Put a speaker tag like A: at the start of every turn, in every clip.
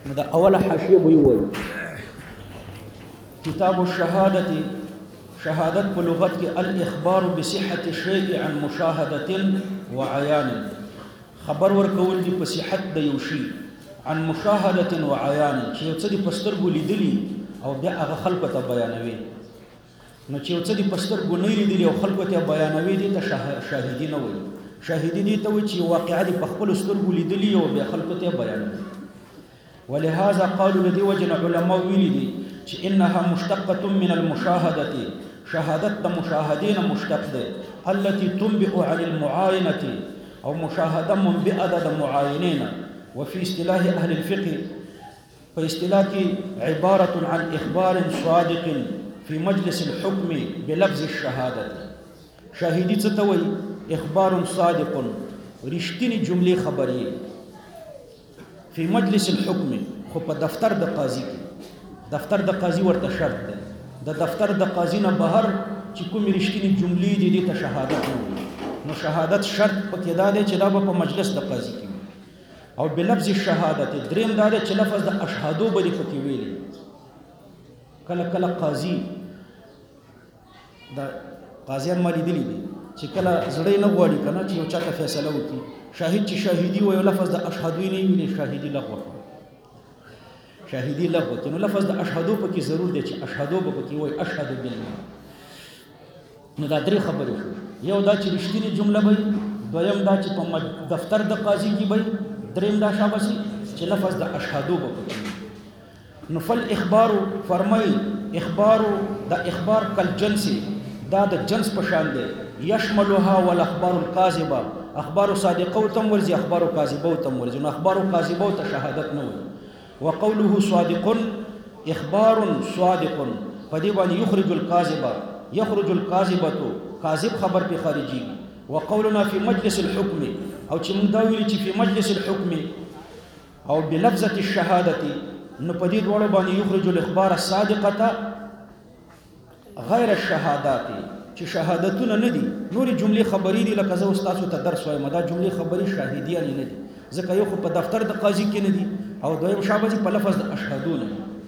A: دا اول حاشیه ویول کتاب الشهادة شهادت په لغت کې الاخبار بصحة الشيء عن مشاهدة وعيان خبر ورکول دي په صحت د یو شی عن مشاهدة وعيان چې یو څه د پسترګو لیدلی او بیا هغه خلکو ته بیانوي نو چې یو څه د پسترګو نه لیدلی او خلکو ته بیانوي دي ته شاهدی نه وایي شاهدی دي ته وایي چې واقعا د خپل سترګو لیدلی او بیا خلکو ته بیانوي ولهذا قالوا لدي وجن علماء ویلي چې انها مشتقة من المشاهدة شهادت مشاهدين مشتق ده التي تنبئ عن المعاينة أو مشاهدة منبئة معاينين وفي اصطلاح أهل الفقه فاصطلاح عبارة عن إخبار صادق في مجلس الحكم بلفظ الشهادة شاهدي تتوي إخبار صادق رشتني جملة خبرية في مجلس الحكم خو په دفتر د قاضي کې دفتر د قاضي ورته شرط ده د دفتر د قاضي نه بهر چې کوم رښتینی جملې دي د شهادت نو شهادت شرط پکې دا دی چې دا په مجلس د قاضي کې او بلفظ الشهادت دریم دا دی چې لفظ د اشهادو باندې پکې ویلي کله کله قاضي د قاضیان مالي دي چې کله زړه نه غواړي کنه چې یو چاته فیصله وکړي شاهد چې شاهدی وي لفظ د اشهدو نه ویلي شاهدی لغوه شاهدی لغوه نو لفظ د اشهدو پکې ضرور دی چې اشهدو پکې وای اشهد بالله نو دا درې خبرې یو دا چې رښتینی جمله وي دویم دا چې په دفتر د قاضي کې وي دریم دا شاباسي چې لفظ د اشهدو پکې نو فل اخبار فرمای اخبار د اخبار کل جنس دا د جنس په شان دی يشملها والاخبار الكاذبه اخبار صادقه تم ورزي اخبار كاذبه تم ورزي نو اخبار كاذبه ته شهادت نه وي وقوله صادق اخبار صادق فدي باندې يخرج الكاذب يخرج الكاذبه كاذب خبر په خارجي وقولنا في مجلس الحكم او چې موږ دا ویل چې په مجلس الحكم او بلفظه الشهاده نو په دې ډول باندې يخرج الاخبار الصادقه غیر الشهادات چې شهادتونه نه دي نورې جملې خبرې دي لکه زه استاد ته درس وایم دا جملې خبرې شاهدیه نه دي ځکه یو خو په دفتر د قاضي کې نه دي او دویم شابهي په لفظ د اشهدونه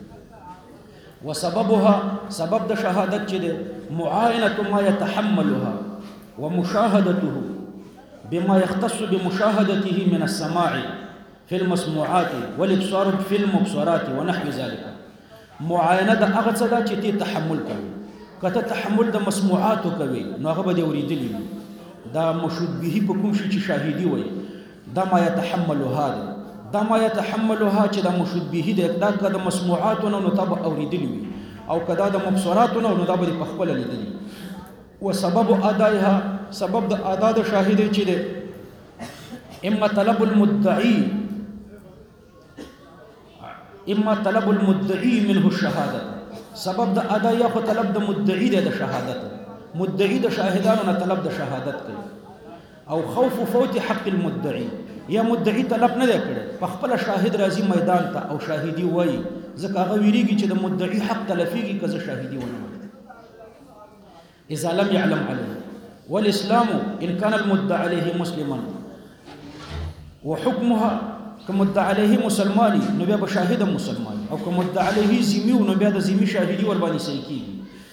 A: وسببها سبب د شهادت چې ده معاینه ما يتحملها ومشاهدته بما يختص بمشاهدته من السماع في المسموعات والابصار في المبصرات ونحو ذلك معاینه د هغه څه ده چې ته تحمل کوي کته تحمل د مسموعاتو کوي نو هغه به اوریدلی دا مشهود به په کوم شي چې شاهدی وي دا ما يتحملها دا ما يتحملها چې دا مشهود به دا کده مسموعاتو نو تبع اوریدلی وي او کدا د مبصراتو نو دا به په خپل لیدلی وسبب ادائها سبب د ادا د شاهدی چې ده اما طلب المدعي منه الشهاده سبب د ادا یا خو طلب د مدعی د شهادت مدعی د شاهدانو نه طلب د شهادت کوي او خوف فوت حق المدعي یا مدعی طلب نه کړي په خپل شاهد راځي میدان ته او شاهدی وایي ځکه هغه ویریږي چې د مدعی حق تلفيږي کزه شاهدی ونه اذا لم يعلم عليه والاسلام ان كان المدعى عليه مسلما وحكمها كمدعى عليه مسلماني نو بیا شاهد مسلمان او كمدعى عليه ذمي نو بیا د ذمي شاهدي ور باندې صحیح کیږي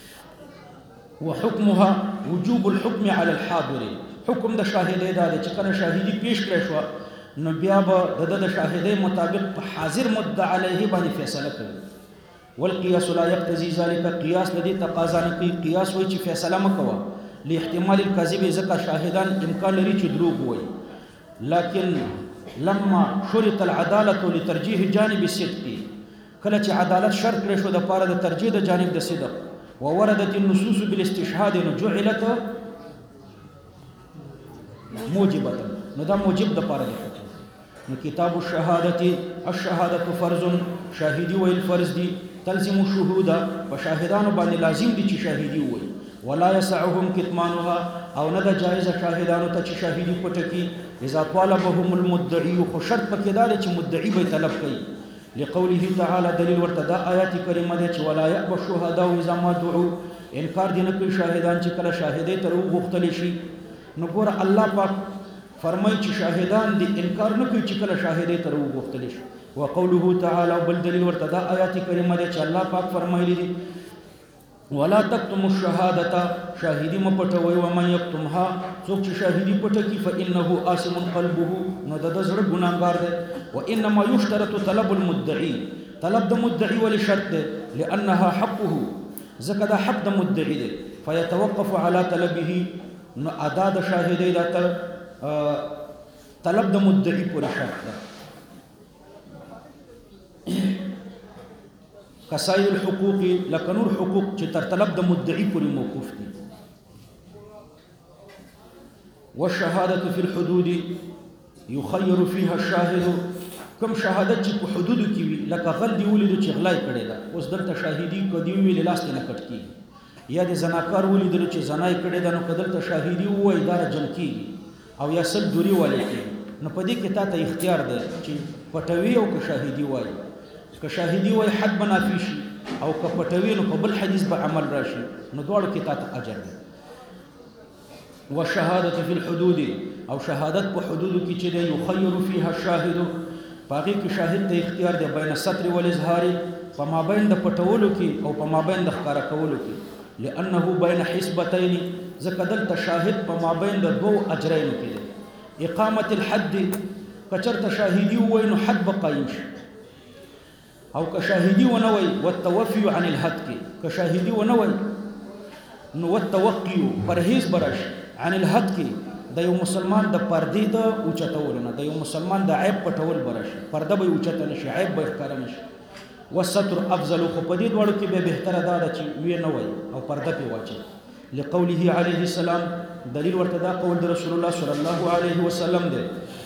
A: وحكمها وجوب الحكم على الحاضر حکم د شاهدې دا چې کله شاهدي پیش کړی شو نو بیا به د شاهدې مطابق په حاضر مدعى عليه باندې فیصله کوي والقياس لا يقتضي ذلك قياس الذي تقاضى نقي قياس وایي چې فیصله مکوه لاحتمال الكذب ځکه شاهدان امکان لري چې دروغ وایي لكن لما شرط العداله لترجيح جانب الصدق کله چې عدالت شرط کړی شو د پاره د ترجیح د جانب د صدق ووردت النصوص بالاستشهاد جعلت موجبه نو دا موجب د پاره دی نو کتاب الشهاده فرض شاهدی ویل فرض دی تلزم الشهود فشاهدان باندې لازم دي چې شاهدی وي ولا يسعهم كتمانها او نه د جایز شاهدانو ته چې شاهدی پټکی اذا طالبهم المدعي خو شرط پکې دا چې مدعي به طلب کوي لقوله تعالى دلیل ورته دا آیات کریمه ده چې ولا يأبى الشهداء اذا ما دعوا انکار دي نه کوي شاهدان چې کله شاهدې تر وغوښتل شي نو ګور الله پاک فرمای چې شاهدان دي انکار نه کوي چې کله شاهدې تر وغوښتل شي. وقوله تعالی بل دلیل ورته دا آیات کریمه ده چې الله پاک فرمایلی دي ولا تكتموا الشهادة شاهدي مپټوي ومن يكتمها څوک چې شاهدي پټه کی فإنه آثم قلبه نو د زړه ګناګار ده. وإنما يشترط طلب المدعي طلب د مدعي ولې شرط ده لأنها حقه ځکه دا حق د مدعي ده فيتوقف على طلبه نو ادا د شاهدي دا طلب د مدعي پورې شرط ده. کسائر الحقوق لکه نور حقوق چې تر طلب د مدعي پورې موقوف دي. والشهادة في الحدود يخير فيها الشاهد کوم شهادت چې په حدودو کې وي لکه غل دی ولیدو چې غلا یې کړې ده اوس دلته شاهدي کدی ویلې لاس ته نه کټ کېږي یا د زناکار ولیدلو چې زنا یې کړې ده نو که دلته شاهدي ووایي دا رجم کېږي او یا سل دوري والی کېږي. نو په دې کې تا ته اختیار دی چې پټوي او که شاهدي وایي. که شاهدي وایي حد به نافي شي او که پټوي نو په بل حدیث به عمل راشي نو دواړو کې تا ته اجر دی. والشهادة في الحدود او شهادت په حدودو کې چې دی یخیر فيها الشاهد باقي کې شاهد ته اختیار دی بین الستر والاظهار په مابین د پټولو کې او په مابین د ښکارا کولو کې لانه بین حسبتين ځکه دلته شاهد په مابین د دوو اجرینو کې دی. اقامت الحد کچرته شاهدي وای نو حد به قایم شي او که شاهدي ونه وای والتوفي عن الحد کې که شاهدي ونه وای نو والتوقي پرهیز برش عن الحد کې د یو مسلمان د پردې د اوچتول نه د یو مسلمان د عیب پټول برش پرده به اوچته نشي عیب به ښکاره نشي. والستر افضل خو په دې دواړو کې به بهتره دا ده چې وی نه وای او پرده پې واچي. لقوله عليه السلام دلیل ورته دا قول د رسول الله صلی الله علیه وسلم دی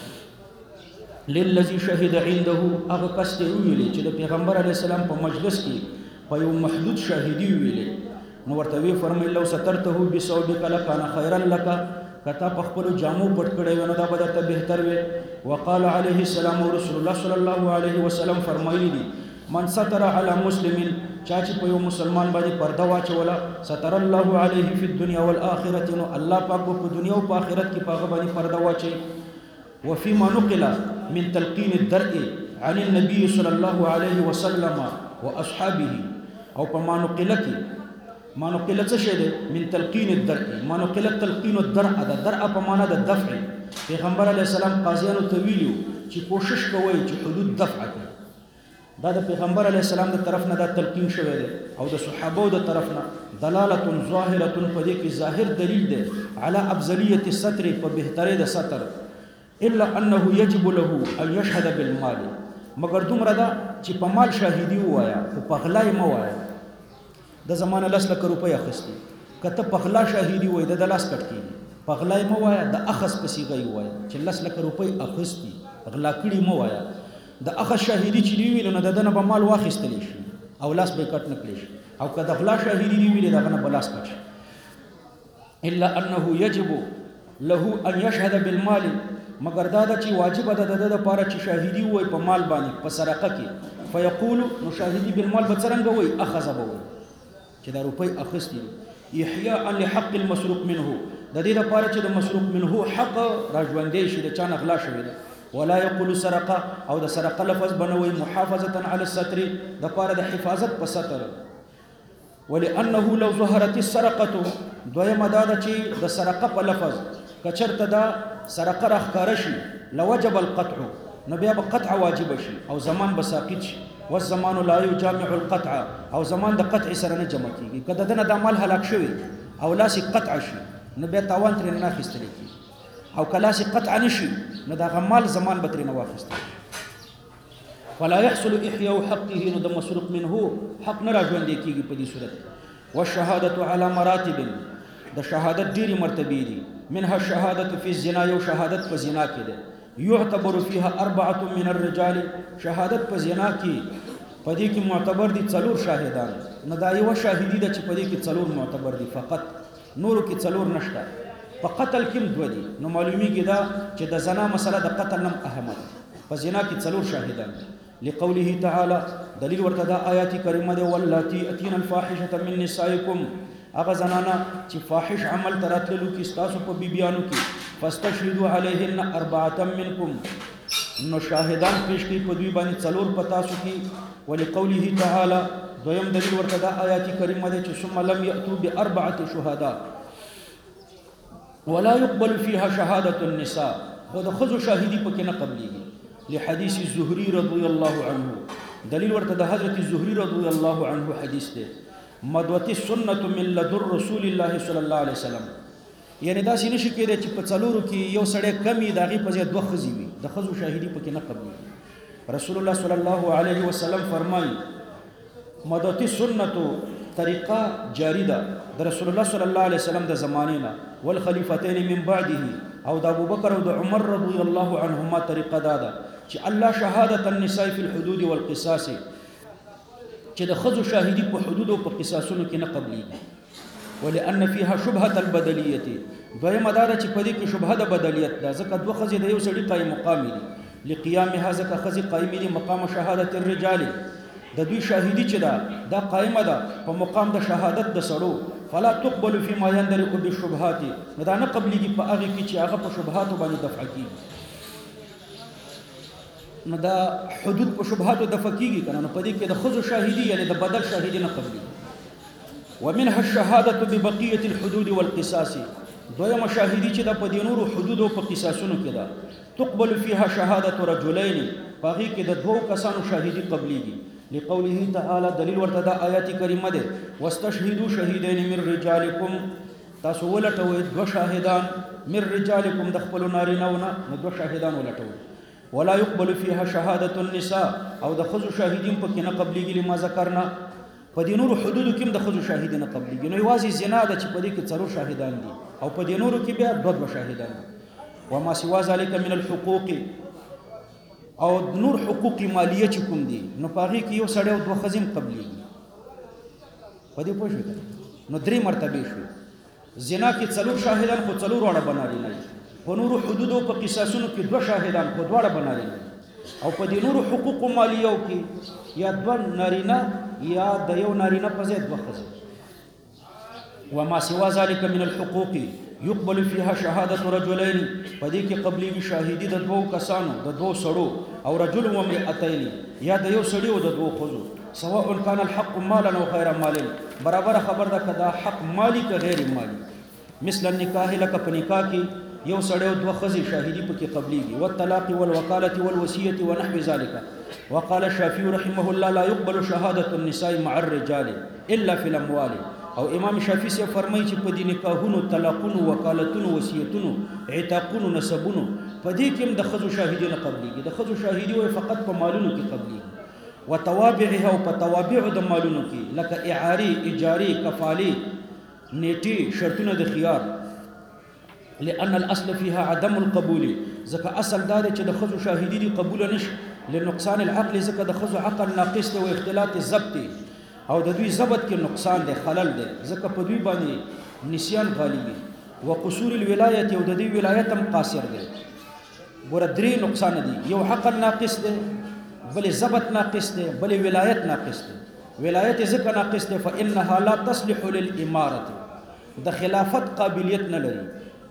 A: للذي شهد عنده هغه کس ته ویلي چې د پیغمبر علیه السلام په مجلس کې په یو محدود شاهدي ویلي نو ورته وی فرمایي لو سترته بثوبك لكان خيرا لك کتا په خپل جامو پټ کړی ونه دا به درته بهتر وي. وقال عليه السلام رسول الله صلی الله علیه وسلم فرمایلی دي من ستر على مسلم چا چې په یو مسلمان باندې پرده واچوله ستر الله عليه في الدنيا والآخرة نو الله پاک په دنیا او په آخرت کې په هغه باندې پرده واچي. وفيما نقل من تلقين الدرء عن النبي صلى الله عليه وسلم واصحابه او په ما نقل کې ما نقل څه شی دی من تلقين الدرء ما نقل تلقين الدرء د درء په معنا د دفع پیغمبر علیه السلام قاضیانو ته ویلو چې کوشش کوئ چې حدود دفع کړئ. دا د پیغمبر علیه السلام د طرف نه دا تلقین شوی دی او د صحابو د طرف نه دلالت ظاهره په دې کې ظاهر دلیل دی على افضلیت الستر په بهتري د ستر الا انه يجب له ان يشهد بالمال مگر دومره دا چې په مال شاهدي وایا او په غلای مو وایا. د زمانه 10 لک روپۍ اخستي کته په غلا شاهدي وای د لاس کټ کیږي په غلای مو وایا د اخص په صيغه وای چې 10 لک روپۍ اخستي غلا کړي مو وایا د اخص شاهدي چې دی ویل نه دنه په مال واخستل شي او لاس به کټ نکړي شي او کله غلا شاهدي دی ویل دغه نه بلاس کټ شي. الا انه يجب له ان يشهد بالمال مگر دا چې واجب ده د لپاره چې شاهدي وای په مال باندې په سرقه کې فيقول نو شاهدي بالمال به څنګه وای اخذ به وای چې دا روپۍ اخستي احياء لحق المسروق منه د دې لپاره چې د مسروق منه حق راژوندې شي د چا نه غلا شوی ده. ولا يقول سرقه او د سرقه لفظ بنوي محافظه على الستر د لپاره د حفاظت په ستر. ولانه لو ظهرت السرقه دویمه دا چې د سرقه په لفظ کچرته دا سرقه راخاره شي لوجب القطع نو بیا به قطع واجب شي او زمان به ساقط شي. والزمان لا يجامع القطع او زمان د قطع سره نه جمع کیږي کله دنه د مال هلاک شوی او لاس قطع شي نو بیا تاوان تر نه اخیستل کیږي او کلاس قطع نشي نو د غمال زمان به تر نه واخیستل. فلا يحصل احياء حقه نو د مسروق منه حق نه راځوندې کیږي په دې صورت. والشهاده على مراتب د شهادت ډېری مرتبه دي منها الشهاده في الزنا یو شهادت په زنا کې ده يعتبر فيها 4 من الرجال شهادت په زنا کې پدې کې معتبر دي څلور شاهدان نه دا یو شاهدی ده چې پدې کې څلور معتبر دي فقط نور کې څلور نشته. په قتل کې دوه دي نو معلومیږي دا چې د زنا مسله د قتل نم اهمیت په زنا کې څلور شاهدان. لقوله تعالى دلیل ورته دا آیات کریمه ده واللاتی اتینا الفاحشه من نسائکم هغه زنانه چې فاحش عمل تراتلو کې ستاسو په بیبيانو کې فاستشهدوا علیهن اربعه منکم نو شاهدان پیش کی په دوی باندې څلور پتا سو کی ولقوله تعالی دویم دلیل ورته دا آیات کریمه ده چې ثم لم یاتوا باربعه شهداء ولا يقبل فيها شهاده النساء خود خذ شاهدی پکې نه قبليږي لحديث الزهري رضي الله عنه دلیل ورته د حضرت الزهري رضي الله عنه حدیث ده مدوتی سنت من لدن رسول الله صلی الله علیه وسلم یعنی دا سینه شي کېده چې په څلورو کې یو سړی کمی داغي په ځای دوه خزي وي د خزو شاهدی پکې نه قبليږي رسول الله صلی الله علیه وسلم فرمایي مدوتی سنت طریقه جاری ده د رسول الله صلی الله علیه وسلم د زمانه نه والخلیفتین من بعده او د ابوبکر او د عمر رضی الله عنهما طریقه ده چې الله شهادت النساء فی الحدود والقصاص چې د خزو شاهدی په حدود او په قصاصونو کې نه قبليږي ولأن فيها شبهه البدلیه دویمه دا چې په دې کې شبهه د بدلیت ده ځکه دوه خزې د یو سړي قائم مقام دي لقيامها ځکه خزې قائم دي مقام شهادت الرجال د دوی شاهدی چې دا قائمه ده په مقام د شهادت د سړو فلا تقبل فيما يندرج بالشبهات دا نه قبليږي په هغه کې چې هغه په شبهات باندې دفع کیږي نو دا حدود په شبهات دفع کیږي کنه نو په دې کې د خزو شاهدی یعنی د بدل شاهدی نه قبليږي ومنها الشهاده ببقيه الحدود والقصاص دویمه شاهدی چې د په دې نورو حدود او په قصاصونو کې ده تقبل فيها شهاده رجلين باقي کې د دوه کسانو شاهدی قبليږي لقوله تعالى دلیل ورته د آیات کریمه ده واستشهدوا شهیدین من رجالکم تاسو ولټوي دوه شاهدان من رجالکم د خپل نارینهونه نو دوه شاهدان ولټوي ولا يقبل فيها شهاده النساء او د خزو شاهدین په کې نه قبليږي لما ذکرنا په دې نورو حدودو کې د خزو شاهدین نه قبليږي نو یوازې زنا ده چې په دې کې څلور شاهدان دي او په دې نورو کې بیا دوه شاهدان دي وما سوا ذلك من الحقوق او نور حقوق مالیه چې کوم دي نو پاغي کې یو سړی او دوه خزین قبليږي په دې پوه شئ نو درې مرتبه شو زنا کې څلور شاهدان خو څلور وړه بناري نه په نور حدود او په قصاصونو کې دوه شاهدان خو دوه بناري نه او په دې نور حقوق مالیه کې یا دوه نارینه یا د یو نارینه په ځای دوه خزین وما سوا ذلك من الحقوق يقبل فيها شهاده رجلين پدې کې قبلي شاهدی د دوه کسانو د دوه سړو او رجل و امرأتين یا د یو سړي او د دوه خزو سواء كان الحق مالا او غير مال برابر خبر ده کدا حق مالی که غیر مالی مثل النکاح لك پنکاح کې یو سړی او دوه خزي شاهدی پکې قبليږي والطلاق والوكاله والوصيه ونحو ذلك وقال الشافعي رحمه الله لا يقبل شهاده النساء مع الرجال الا في الاموال او امام شافعي سے فرمایي چې په دې نکاحونو طلاقونو وکالتونو وصیتونو عتاقونو نسبونو په دې کې د خزو شاهدی نه قبليږي د خزو شاهدی وي فقط په مالونو کې قبليږي وتوابعها او په توابع د مالونو کې لکه اعاری اجاری کفالی نیټي شرطونه د خيار لأن الاصل فيها عدم القبول ځکه اصل دا چې د خزو شاهدی دي قبول نشي لنقصان العقل ځکه د خزو عقل ناقص دی او اختلاط الضبط او د دوی ضبط کې نقصان دی خلل دی ځکه په دوی باندې نسيان غالبي وقصور الولایت او د دوی ولایت هم قاصر دی ګوره درې نقصان دي یو عقل ناقص دی بل ضبط ناقص دی بل ولایت ناقص دی ولایت ځکه ناقص دی فانها لا تصلح للاماره د خلافت قابلیت نه لري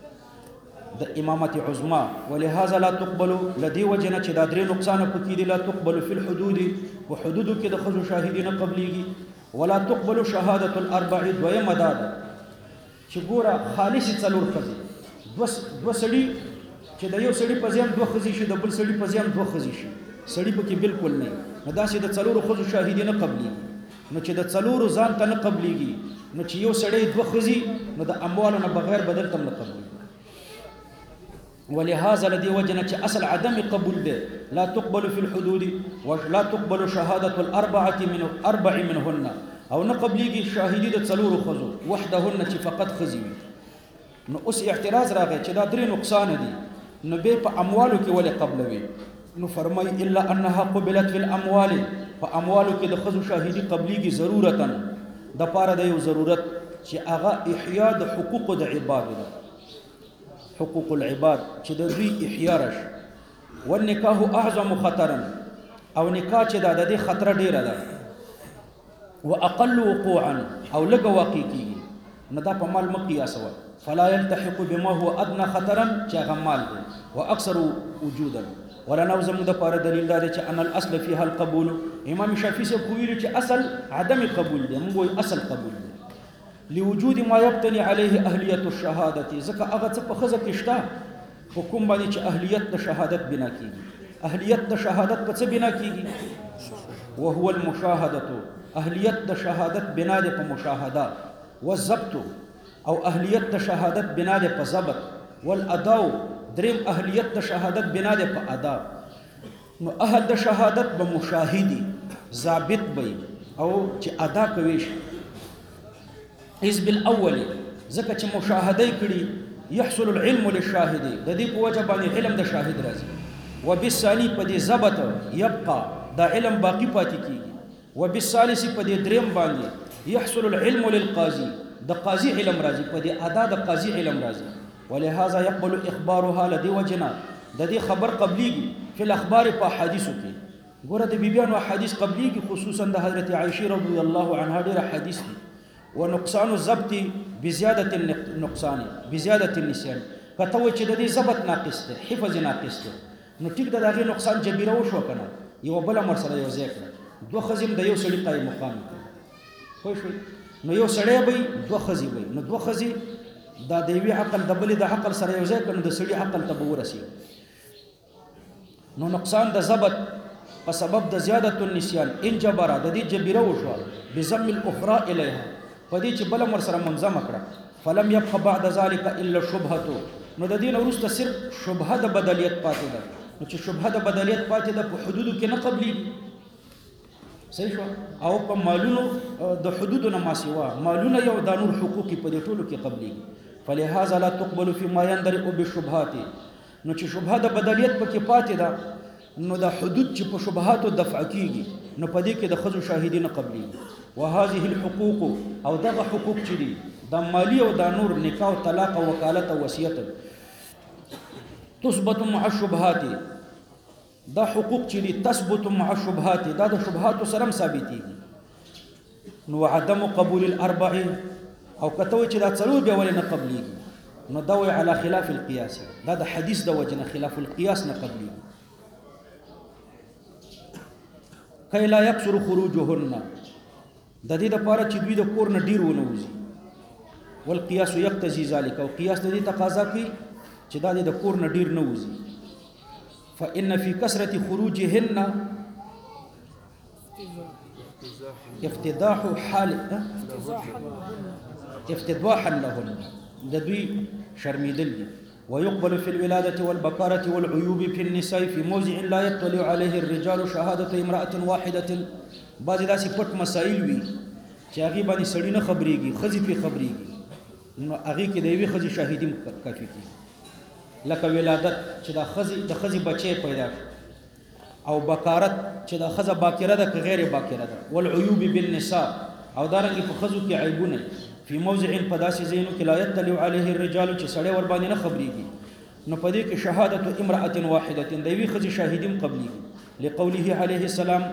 A: د امامت عظما ولهذا لا تقبل لدي وجنه چې دا درې نقصان پکې دي لا تقبل في الحدود وحدود کې د خزو شاهدین قبليږي ولا تقبل شهاده الاربع دویم مداد چې ګوره خالص څلور خزي دو سړي چې د یو سړي په ځای دوه خزي شي د بل سړي په ځای دوه خزي شي سړي پکې بالکل نه نو دا چې د څلور خزو شاهدین قبليږي نو چې د څلور ځان ته نه قبليږي نو چې یو سړی دوه خزي نو د اموالو نه بغیر بدل تم نه قبليږي ولهذا الذي وجنت اصل عدم قبول ده لا تقبل في الحدود ولا تقبل شهاده الاربعه من اربع منهن او نقبليږي شاهدي د څلور خزو وحدهن چې فقط خزي نو اوس اعتراض راغی چې دا درې نقصان دي نو به په اموالو کې ولې قبلوي نو فرمای الا انها قبلت في الاموال فاموالو کې د خزو شاهدي قبليږي ضرورتا د پاره د یو ضرورت چې هغه احیاء د حقوق د عباد ده حقوق العباد چې د دوی احیا رش والنکاح اعظم خطرا او نکاح چې د دې خطر ډیره ده واقل وقوعا او لږ واقع کیږي نو دا په مال مه قیاسوه. فلا يلتحق بما هو ادنى خطرا چې هغه مال دی واکثر وجودا. ولنا زموږ دپاره دلیل دا دی چې ان الاصل فيها القبول. امام شافعي صاحب خو ویلي چې اصل عدم قبول دی، موږ وایو اصل قبول دی. لوجود ما يبتني عليه اهلیت الشهادة، ځکه هغه څه په ښځه کې شته په کوم باندې چې اهلیت د شهادت بنا کیږي. اهلیت د شهادت په څه بنا کیږي؟ وهو المشاهدة، اهلیت د شهادت بنا دی په مشاهده. والضبط، او اهلیت د شهادت بنا دی په ضبط. والاداء، دریم اهلیت د شهادت بنا دی په ادا. نو اهل د شهادت به مشاهدي ضابط وي او چې ادا کوي شي. حزب الاول، ځکه چې مشاهده کړي يحصل العلم للشاهد، د دې په وجه باندې علم د شاهد راځي. وبالثاني په دې ضبط يبقى، دا علم باقی پاتې کیږي. وبالثالث په دې دریم باندې يحصل العلم للقاضي، د قاضي علم راځي، په دې ادا د قاضي علم راځي. ولهذا يقبل اخبارها، لدی وجنا د دې خبر قبليږي فی الاخبار په حدیثو کې. ګوره د بیبیانو حدیث قبليږي، خصوصا د حضرت عائشه رضی الله عنها ډیره حدیث دي. ونقصان الضبط بزياده النقصان بزياده النسيان، کته و چې د دې ضبط ناقص دی، حفظ ناقص دی، نو ټیک د هغه نقصان جبیره وشو کنه، یو بل مر سره یو ځای کړه، دوه خزم د یو سړي قائم مقام کړي. خو شو نو یو سړی به دوه خزي وي، نو دوه خزي دا د یوې عقل د بلې د عقل سره یو ځای کړه، د سړي عقل ته به ورسېږي. نو نقصان د ضبط په سبب د زیادت النسیان ان جبره، د دې جبیره وشو بضم الاخرى الیها، په دې چې بل مر سره منظم کړه. فلم يبق بعد ذلك الا شبهه، نو د دې نه وروسته صرف شبهه د بدلیت پاتې ده. نو چې شبهه د بدلیت پاتې ده په حدودو کې نه قبليږي، صحیح شو. او په مالونو د حدودو نه ما سوا مالونه یو د نور حقوقي په دې ټولو کې قبليږي. فلهذا لا تقبل فيما يندرئ بالشبهات، نو چې شبهه د بدلیت پکې پاتې ده، نو د حدود چې په شبهاتو دفع کیږي، نو په دې کې د خزو شاهدی نه قبليږي. وهذه الحقوق، او دغه حقوق چې دي د مالی او د نور نکاح او طلاق او وکالت او وصیت، تثبت مع الشبهات، دا حقوق چې دي تثبت مع الشبهات، دا د شبهات سره ثابتيږي. نو عدم قبول الاربع، او کته چې دا څلور به ولې نه قبليږي، نو دا وی علی خلاف القياس، دا د حدیث د وجنه خلاف القياس نه قبليږي. کای لا یکثر خروجهن، د دې لپاره چې دوی د کور نه ډیر ونوځي. والقياس يقتضي ذلك، او قياس د دې تقاضا کوي چې دا د کور نه ډیر نه وځي. فإن في كثرة خروجهن افتضاح حال افتضاحا لهن، د دوی شرمیدل دي. ويقبل في الولادة والبكارة والعيوب في النساء في موضع لا يطلع عليه الرجال شهادة امرأة واحدة. بعض داسې پټ مسائل وي چې هغه باندې سړی نه خبريږي، خزي په خبريږي، نو هغه کې د یوې خزي شاهدیم کافي دي. لکه ولادت چې د خزي بچي پیدا او بکارت چې د خزه باکره ده که غیر باکره ده. والعيوب بالنساء، او دارنګه په خزو کې عیبونه فی موضع په داسې ځایونو کې لا یطلع علیه الرجال چې سړی ور باندې نه خبريږي، نو په دې کې شهادت امرأة واحدة د یوې خزي شاهدیم قبليږي. لقوله عليه السلام،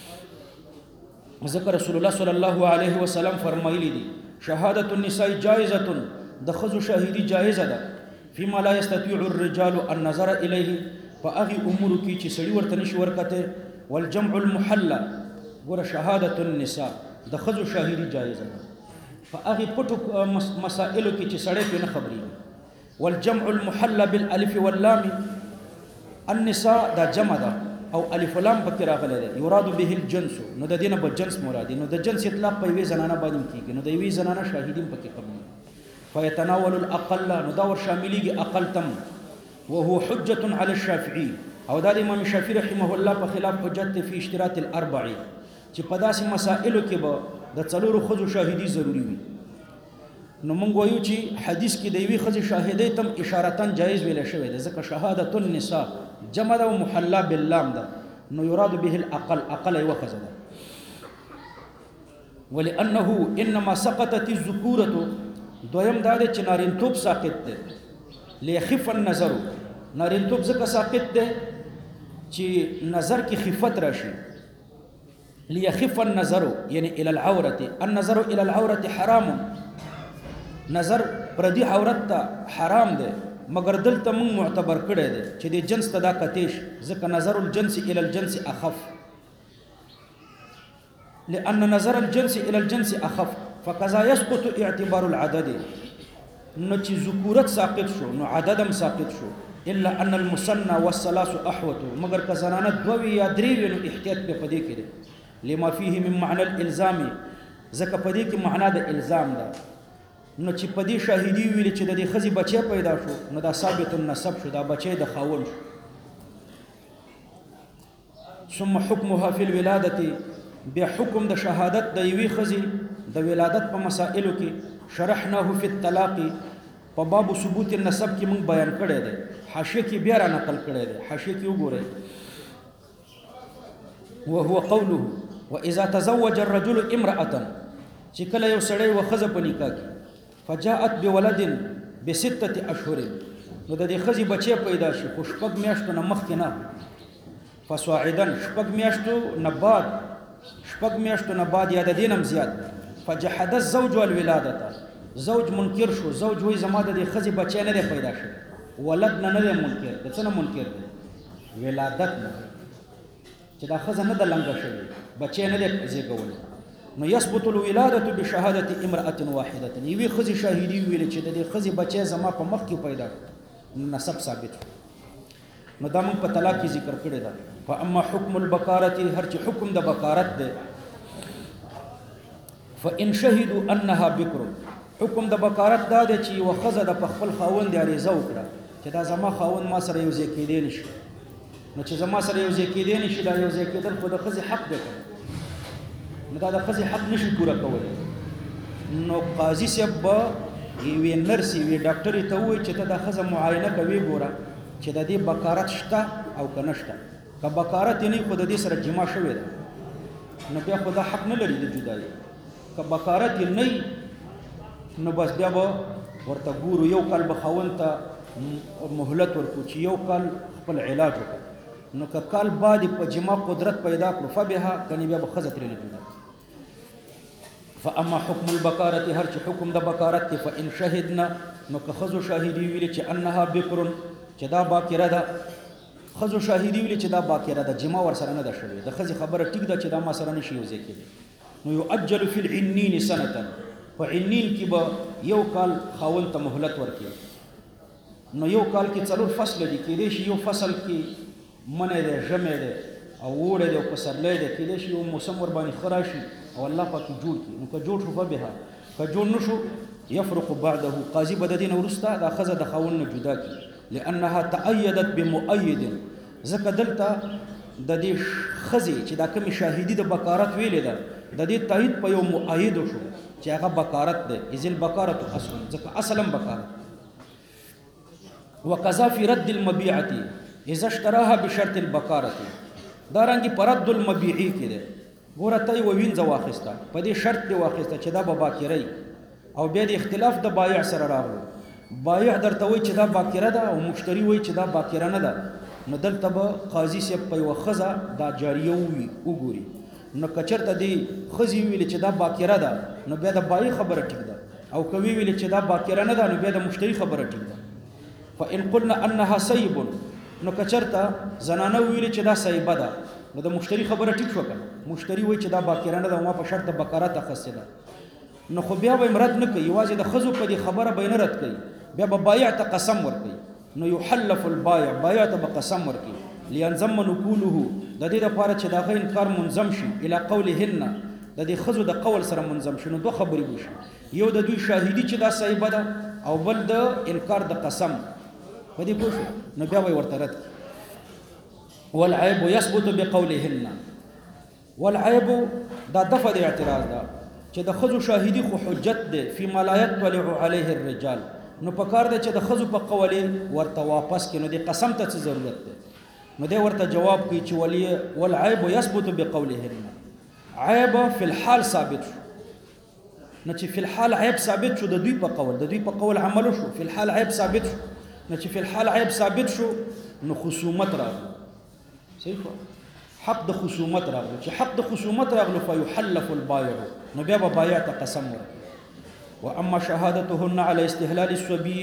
A: ذکر رسول الله صلی الله علیه وسلم فرمایلی دي شهادت النساء جائزه، د خزو شاهدی جائزه ده فيما لا يستطيع الرجال النظر اليه، فاغي امور کی چې سړی ورته نشي ورکته. والجمع المحلى، ګوره شهادت النساء د خزو شاهدی جائزه ده فاغي پټو مسائلو کې چې سړی په نه خبري. والجمع المحلى بالالف واللام، النساء دا جمع ده او الف لام پکې راغلی دی. یراد به الجنس، نو د دینه به جنس مرادي، نو د جنس اطلاق په وی زنانه باندې کیږي، نو د وی زنانه شاهدین پکې قبول. فيتناول الاقل، نو دا ور شامليږي اقل تم، وهو حجه على الشافعي، او دا د امام شافعي رحمه الله په خلاف حجت فی اشتراط الاربع، چې په داسې مسائلو کې به د څلورو خزو شاهدی ضروری وي. نو مونږ وایو چې حدیث کې د یوې خزې شاهدۍ تم اشارتن جایز ویل شوی دی، ځکه شهادت النساء جمع ده او محلا باللام ده، نو یراد به الاقل، اقل یوه خزه ده. ولانه انما سقطت الذکورة، دویم دا دی چې نارینتوب ساقط دی. لیخف النظر، نارینتوب ځکه ساقط دی چې نظر کې خفت راشي. لیخف النظر یعنی الى العورة، النظر الى العورة حرام، نظر پردي عورت ته حرام دی مگر دلته موږ معتبر کړی دی چې د جنس ته دا کتیش ځکه نظر الجنس الى الجنس اخف لأن نظر الجنس الى الجنس اخف فكذا يسقط اعتبار العدد نو چې ذکورت ساقط شو نو عددم ساقط شو الا ان المثنى والثلاث احوط مگر که زنانه دوی یا درې نو احتیاط په پدې کې دی لما فيه من معنى الالزام ځکه پدې کې معنا د الزام ده نو چې پدې شاهدی ویل چې د دې خزي بچي پیدا شو نو دا ثابت النسب شو دا بچي د خاون شو ثم حكمها في الولاده بحكم د شهادت د یوې خزي د ولادت په مسائلو کې شرحناه في الطلاق په باب ثبوت النسب کې موږ بیان کړی دی حاشیه کې بیا را نقل کړی دی حاشیه کې وګورئ وهو قوله واذا تزوج الرجل امراه چې کله یو سړی و خزه په نکاح کې فجاءت بولد بسته اشهر نو د دې خزي بچي پیدا شي خو شپږ میاشتو نه مخکې نه فصاعدا شپږ میاشتو نه بعد یا د دینم زیات فجحد الزوج والولاده زوج منکر شو زوج وای زما د دې خزي بچي نه پیدا شي ولد نه منکر د څه نه منکر دی ولادت نه چې دا خزه نه د لنګه شوی بچي نه دی زیږول نو يثبت الولاده بشهاده امراه واحده یوې خزي شاهدی ویل چې د دې خزي بچي زما په مخ کې پیدا نسب ثابت نو دا موږ په طلاق کې ذکر کړی دا فاما حكم البکارة هر چې حکم د بکارت ده فان شهدوا انها بکر حکم د بکارت دا دی چې یو خزه د خپل خاوند عریضه وکړه چې دا زما خاوند ما سره یو ځای کېدی نشي نو چې زما سره یو ځای کېدی نشي دا یو ځای کېدل خو د خزي حق دی نو دا د خزي حق نشي پوره کولی نو قاضي صاحب به یوې نرسې یوې ډاکټرې ته ووایي چې ته دا ښځه معاینه کوي ګوره چې د دې بکارت شته او که نشته که بکارت یې نه خو د دې سره جما شوې ده نو بیا خو دا حق نه لري د جدایي که بکارت یې نه نو بس بیا به ورته ګورو یو کال به خاوند ته مهلت ورکړو چې یو کال خپل علاج وکړو نو که کال بعد په جما قدرت پیدا کړو فبها کني بیا به ښځه ترې جدا فاما حكم البکارت هر چې حکم د بکارت دی فان شهدنا نو که ښځو شاهدي ویلي چې انها بکر چې دا باکره ده ښځو شاهدي ویلي چې دا باکره ده جما ور سره نه ده شوې د ښځې خبره ټیک ده چې دا ما سره نشي یو ځای کېدی نو یؤجل فی العنین سنه په عنین کې به یو کال خاوند ته مهلت ورکړي نو یو کال کې څلور فصل دي کېدای شي یو فصل کې منی دی ژمی دی او اوړی دی او پسرلی دی کېدای شي یو موسم ور باندې ښه راشي او الله پاک جوړ کړي نو که جوړ شو فبها که جوړ نه شو یفرق بعده قاضي به د دې نه وروسته دا ښځه د خاوند نه جدا کړي لانها تأیدت بمؤید ځکه دلته د دې ښځې چې دا کومې شاهدي د بکارت ویلې ده د دې تایید په یو مؤیدو شو چې هغه بکارت ده اذ البکارت اصل ځکه اصلا بکارت وقضا فی رد المبیعه اذا اشتراها بشرط البکارة دا رنګي پرد المبيعي کې ده ګوره ته یو وینځه واخیسته په دې شرط دی واخیسته چې دا به باکري او بیا د اختلاف د بایع سره راغلو بایع درته وایي چې دا باکره ده او مشتری وایي چې دا باکره نه ده نو دلته به قاضي صاحب په یوه ښځه دا جاریه وګوري نو که چېرته دې ښځې وویلې چې دا باکره ده نو بیا د بایع خبره ټیک ده او که ویلې چې دا باکره نه ده نو بیا د مشتری خبره ټیک ده فان قلنا انها سیب نو که چېرته زنانه وویلې چې دا سیبه ده نو د مشتری خبره ټیک شو که مشتری وایي چې دا باکره نه ده ما په شرط د بکارت اخیستې ده نو خو بیا به یې رد نه کوي یوازې د ښځو په دې خبره به یې نه رد کوي بیا به بایع ته قسم ورکوي نو یحلف البایع بایع ته به قسم ورکوي لیانضم نقوله د دې دپاره چې د هغه انکار منظم شي الی قولهن د دې ښځو د قول سره منظم شي نو دوه خبرې وشي یو د دوی شاهدي چې دا صحیبه ده او بل د انکار د قسم په دې پوه شو نو بیا به یې ورته رد والعیب یثبت بقولهن والعیب دا دفع د اعتراض ده چې د ښځو شاهدي خو حجت ده فيما لا يطلع عليه الرجال نو په کار ده چې د ښځو په قول ورته واپس کړي نو د قسم ته څه ضرورت ده نو دی ورته جواب کوي چې والعیب یثبت بقولهن عیب فی الحال ثابت شو نو چې فی الحال عیب ثابت شو د دوی په قول عمل شو فی الحال عیب ثابت شو نو چې فی الحال عیب ثابت شو نو خصومت راغلو صحیح حق د خصومت راغلو چې حق د خصومت راغلو فیحلف البایع نو بیا به بایع ته قسم ورکړي واما شهادتهن على استحلال الصبي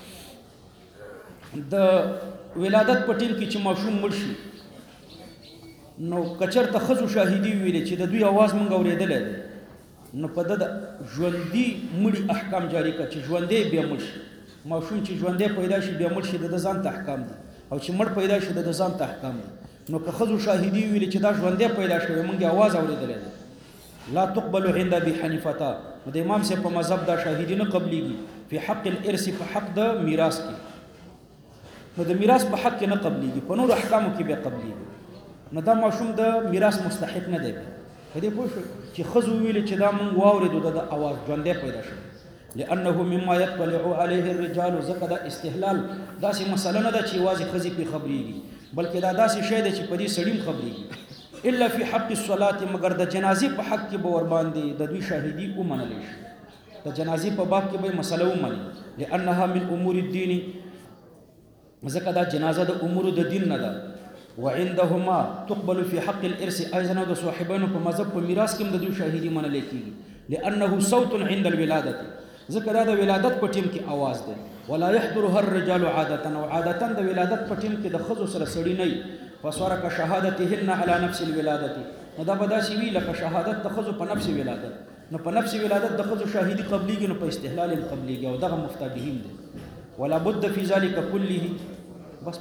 A: د ولادت په ټیم کې چې ماشوم مړ شي نو کچرته ښځو شاهدي ویلې چې د دوی اواز مونږ اورېدلی دی نو په د ژوندي مړي احکام جاری کړه چې ژوندی بیا مړ شي ماشوم چې ژوندی پیدا شي بیا مړ شي د ځان ته احکام دي او چې مړ پیدا شي د ځان ته احکام دي نو که ښځو شاهدي ویلې چې دا ژوندی پیدا شوی مونږ اواز اورېدلی دی لا تقبل عند ابي حنیفه د امام صاحب په مذهب دا شاهدي نه قبليږي په حق الارث په حق د میراث کې نو د میراث په حق کې نه قبليږي په نور احکامو کې به قبليږي نو دا ماشوم د میراث مستحق نه دی په دې پوه شو چې ښځو ویلې چې دا مونږ واورېدو د اواز ژوندی پیدا شو لانه مما يطلع عليه الرجال ځکه دا استحلال داسې مسله نه ده چې یوازې ښځې پرې خبرېږي بلکې دا داسې شی دی چې په دې سړي هم خبرېږي الا فی حق الصلاه مگر د جنازې په حق کې به ور باندې د دوی شاهدي ومنلی شي د جنازې په باب کې به مسله ومني لانها من امور الدین ځکه دا جنازه د امور د دین نه ده وعندهما تقبل في حق الارث ايضا د صاحبانو په مذهب په میراث کې د دوی شاهدي منل کېږي لانه صوت عند الولاده ځکه دا د ولادت په ټیم کې आवाज دی ولا يحضرها الرجال عاده او عاده د ولادت په ټیم کې د ښځو سره سړی نه فصار كشهادتهن على نفس الولاده نو دا به داسې وي لکه شهادت د ښځو په نفس ولادت نو په نفس ولادت د ښځو شاهدي قبليږي نو په استحلال هم قبليږي او دغه مفتدیهم دي ولا بد في ذلك كله بس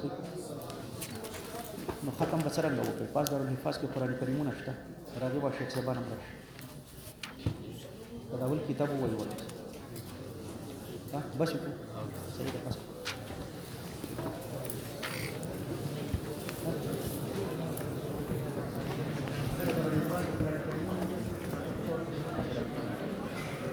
A: نو ختم به څرنګه وکړي پاس دارالحفاظ کې قرآن کریمونه شته راځي به شیخ صاحبان هم راشي دا اول کتاب ووایي ورته بس وکړو صحیح ده پاس